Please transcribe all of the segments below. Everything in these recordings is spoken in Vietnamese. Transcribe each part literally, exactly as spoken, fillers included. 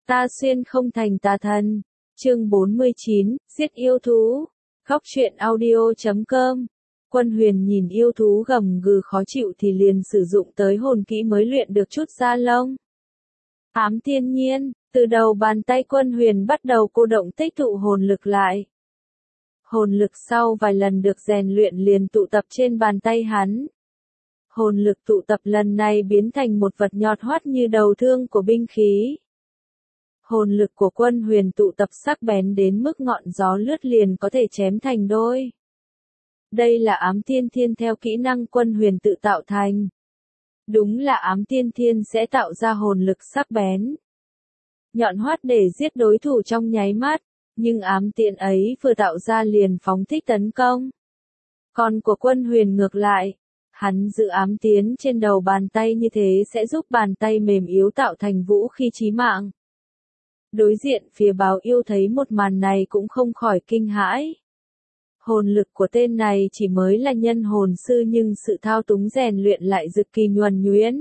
Ta xuyên không thành tà thần. Chương bốn mươi chín, giết yêu thú. Góc truyện audio chấm com. Quân Huyền nhìn yêu thú gầm gừ khó chịu thì liền sử dụng tới hồn kỹ mới luyện được chút da lông. Ám thiên nhiên, từ đầu bàn tay Quân Huyền bắt đầu cô động tích tụ hồn lực lại. Hồn lực sau vài lần được rèn luyện liền tụ tập trên bàn tay hắn. Hồn lực tụ tập lần này biến thành một vật nhọt hoắt như đầu thương của binh khí. Hồn lực của Quân Huyền tụ tập sắc bén đến mức ngọn gió lướt liền có thể chém thành đôi. Đây là ám thiên thiên theo kỹ năng Quân Huyền tự tạo thành. Đúng là ám thiên thiên sẽ tạo ra hồn lực sắc bén, nhọn hoắt để giết đối thủ trong nháy mắt, nhưng ám tiện ấy vừa tạo ra liền phóng thích tấn công. Còn của Quân Huyền ngược lại, hắn giữ ám tiến trên đầu bàn tay như thế sẽ giúp bàn tay mềm yếu tạo thành vũ khí chí mạng. Đối diện phía Báo Yêu thấy một màn này cũng không khỏi kinh hãi. Hồn lực của tên này chỉ mới là nhân hồn sư nhưng sự thao túng rèn luyện lại cực kỳ nhuần nhuyễn.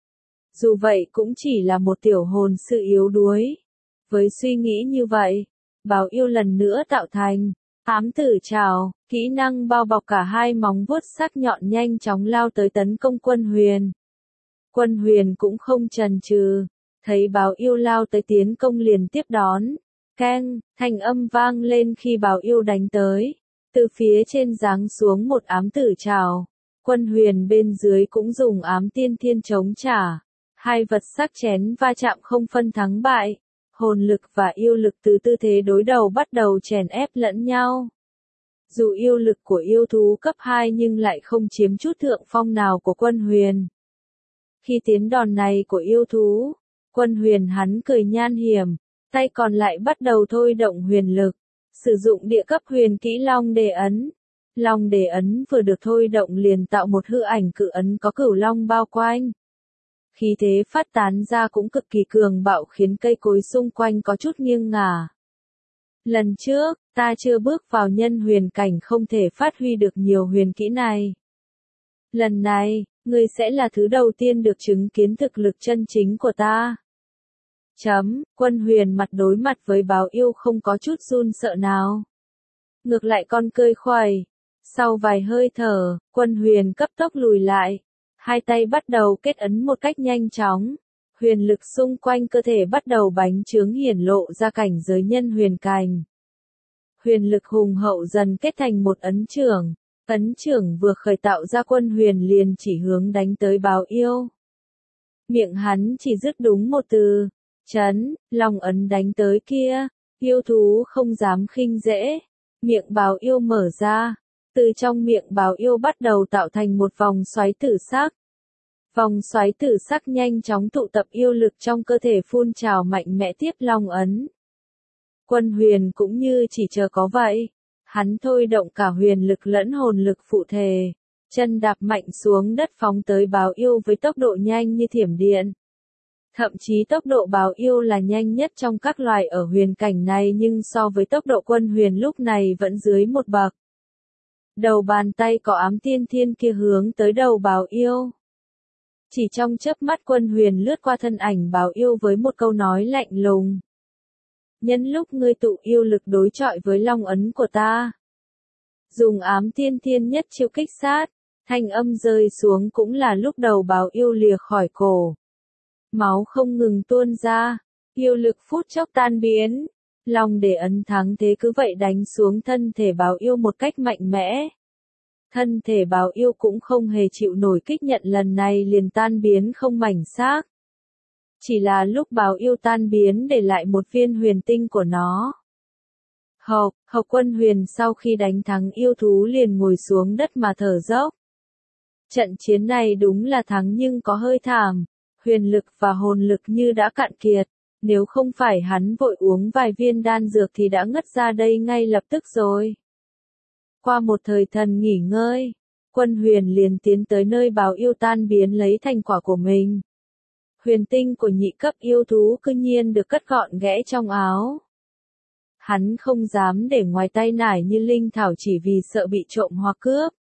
Dù vậy cũng chỉ là một tiểu hồn sư yếu đuối. Với suy nghĩ như vậy, Báo Yêu lần nữa tạo thành ám tử trảo, kỹ năng bao bọc cả hai móng vuốt sắc nhọn nhanh chóng lao tới tấn công Quân Huyền. Quân Huyền cũng không chần chừ, thấy Báo Yêu lao tới tiến công liền tiếp đón. Keng, thanh âm vang lên khi Báo Yêu đánh tới. Từ phía trên giáng xuống một ám tử trảo. Quân Huyền bên dưới cũng dùng ám tiên thiên chống trả. Hai vật sắc chén va chạm không phân thắng bại. Hồn lực và yêu lực từ tư thế đối đầu bắt đầu chèn ép lẫn nhau. Dù yêu lực của yêu thú cấp hai nhưng lại không chiếm chút thượng phong nào của Quân Huyền. Khi tiến đòn này của yêu thú, Quân Huyền hắn cười nhan hiểm, tay còn lại bắt đầu thôi động huyền lực, sử dụng địa cấp huyền kỹ Long Đề Ấn. Long Đề Ấn vừa được thôi động liền tạo một hư ảnh cự ấn có cửu long bao quanh. Khí thế phát tán ra cũng cực kỳ cường bạo khiến cây cối xung quanh có chút nghiêng ngả. Lần trước, ta chưa bước vào nhân huyền cảnh không thể phát huy được nhiều huyền kỹ này. Lần này, ngươi sẽ là thứ đầu tiên được chứng kiến thực lực chân chính của ta. Chấm, Quân Huyền mặt đối mặt với Báo Yêu không có chút run sợ nào. Ngược lại con cười khuẩy. Sau vài hơi thở, Quân Huyền cấp tốc lùi lại. Hai tay bắt đầu kết ấn một cách nhanh chóng. Huyền lực xung quanh cơ thể bắt đầu bánh chướng hiển lộ ra cảnh giới nhân huyền cảnh. Huyền lực hùng hậu dần kết thành một ấn trưởng. Ấn trưởng vừa khởi tạo ra Quân Huyền liền chỉ hướng đánh tới Báo Yêu. Miệng hắn chỉ dứt đúng một từ. Chấn, lòng ấn đánh tới kia. Yêu thú không dám khinh dễ. Miệng Báo Yêu mở ra. Từ trong miệng Báo Yêu bắt đầu tạo thành một vòng xoáy tử sắc. Vòng xoáy tử sắc nhanh chóng tụ tập yêu lực trong cơ thể phun trào mạnh mẽ tiếp long ấn. Quân Huyền cũng như chỉ chờ có vậy. Hắn thôi động cả huyền lực lẫn hồn lực phụ thể. Chân đạp mạnh xuống đất phóng tới Báo Yêu với tốc độ nhanh như thiểm điện. Thậm chí tốc độ Báo Yêu là nhanh nhất trong các loài ở huyền cảnh này nhưng so với tốc độ Quân Huyền lúc này vẫn dưới một bậc. Đầu bàn tay có ám tiên thiên kia hướng tới đầu Báo Yêu. Chỉ trong chớp mắt Quân Huyền lướt qua thân ảnh Báo Yêu với một câu nói lạnh lùng. Nhân lúc ngươi tụ yêu lực đối chọi với long ấn của ta. Dùng ám tiên thiên nhất chiêu kích sát, thanh âm rơi xuống cũng là lúc đầu Báo Yêu lìa khỏi cổ. Máu không ngừng tuôn ra, yêu lực phút chốc tan biến. Long Đề Ấn thắng thế cứ vậy đánh xuống thân thể Báo Yêu một cách mạnh mẽ. Thân thể Báo Yêu cũng không hề chịu nổi kích nhận lần này liền tan biến không mảnh xác. Chỉ là lúc Báo Yêu tan biến để lại một viên huyền tinh của nó. Hộc, Hộc Quân Huyền sau khi đánh thắng yêu thú liền ngồi xuống đất mà thở dốc. Trận chiến này đúng là thắng nhưng có hơi thảm. Huyền lực và hồn lực như đã cạn kiệt. Nếu không phải hắn vội uống vài viên đan dược thì đã ngất ra đây ngay lập tức rồi. Qua một thời thần nghỉ ngơi, Quân Huyền liền tiến tới nơi Báo Yêu tan biến lấy thành quả của mình. Huyền tinh của nhị cấp yêu thú cư nhiên được cất gọn ghẽ trong áo. Hắn không dám để ngoài tay nải như linh thảo chỉ vì sợ bị trộm hoặc cướp.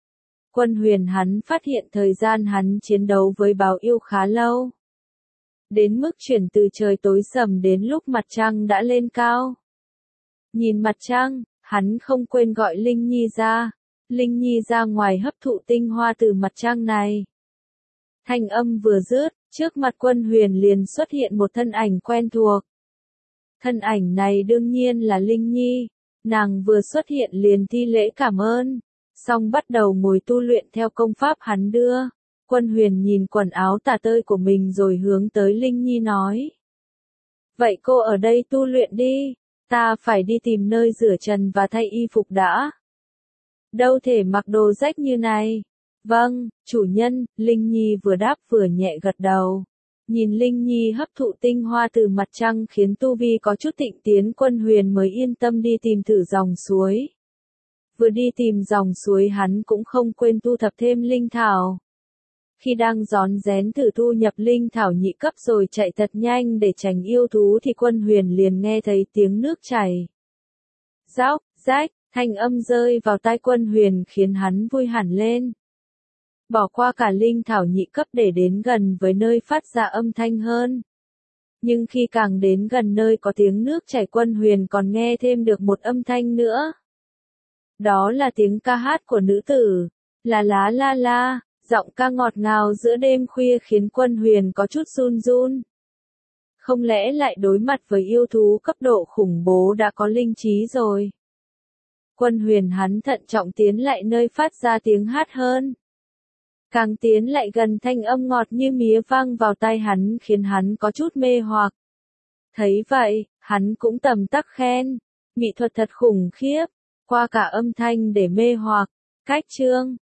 Quân Huyền hắn phát hiện thời gian hắn chiến đấu với Báo Yêu khá lâu. đến mức chuyển từ trời tối sầm đến lúc mặt trăng đã lên cao. Nhìn mặt trăng, hắn không quên gọi Linh Nhi ra. Linh Nhi ra ngoài hấp thụ tinh hoa từ mặt trăng này. Thanh âm vừa dứt, trước mặt Quân Huyền liền xuất hiện một thân ảnh quen thuộc. Thân ảnh này đương nhiên là Linh Nhi, nàng vừa xuất hiện liền thi lễ cảm ơn, xong bắt đầu ngồi tu luyện theo công pháp hắn đưa. Quân Huyền nhìn quần áo tả tơi của mình rồi hướng tới Linh Nhi nói. Vậy cô ở đây tu luyện đi, ta phải đi tìm nơi rửa trần và thay y phục đã. Đâu thể mặc đồ rách như này. Vâng, chủ nhân, Linh Nhi vừa đáp vừa nhẹ gật đầu. Nhìn Linh Nhi hấp thụ tinh hoa từ mặt trăng khiến tu vi có chút tịnh tiến, Quân Huyền mới yên tâm đi tìm thử dòng suối. Vừa đi tìm dòng suối hắn cũng không quên thu thập thêm linh thảo. Khi đang rón rén thử thu nhập linh thảo nhị cấp rồi chạy thật nhanh để tránh yêu thú thì Quân Huyền liền nghe thấy tiếng nước chảy. Róc, rách, thanh âm rơi vào tai Quân Huyền khiến hắn vui hẳn lên. Bỏ qua cả linh thảo nhị cấp để đến gần với nơi phát ra âm thanh hơn. Nhưng khi càng đến gần nơi có tiếng nước chảy, Quân Huyền còn nghe thêm được một âm thanh nữa. Đó là tiếng ca hát của nữ tử. Là lá la la, giọng ca ngọt ngào giữa đêm khuya khiến Quân Huyền có chút run run. Không lẽ lại đối mặt với yêu thú cấp độ khủng bố đã có linh trí rồi? Quân Huyền hắn thận trọng tiến lại nơi phát ra tiếng hát hơn. Càng tiến lại gần, thanh âm ngọt như mía vang vào tai hắn khiến hắn có chút mê hoặc. Thấy vậy, hắn cũng tầm tắc khen. Mỹ thuật thật khủng khiếp, qua cả âm thanh để mê hoặc. Cách chương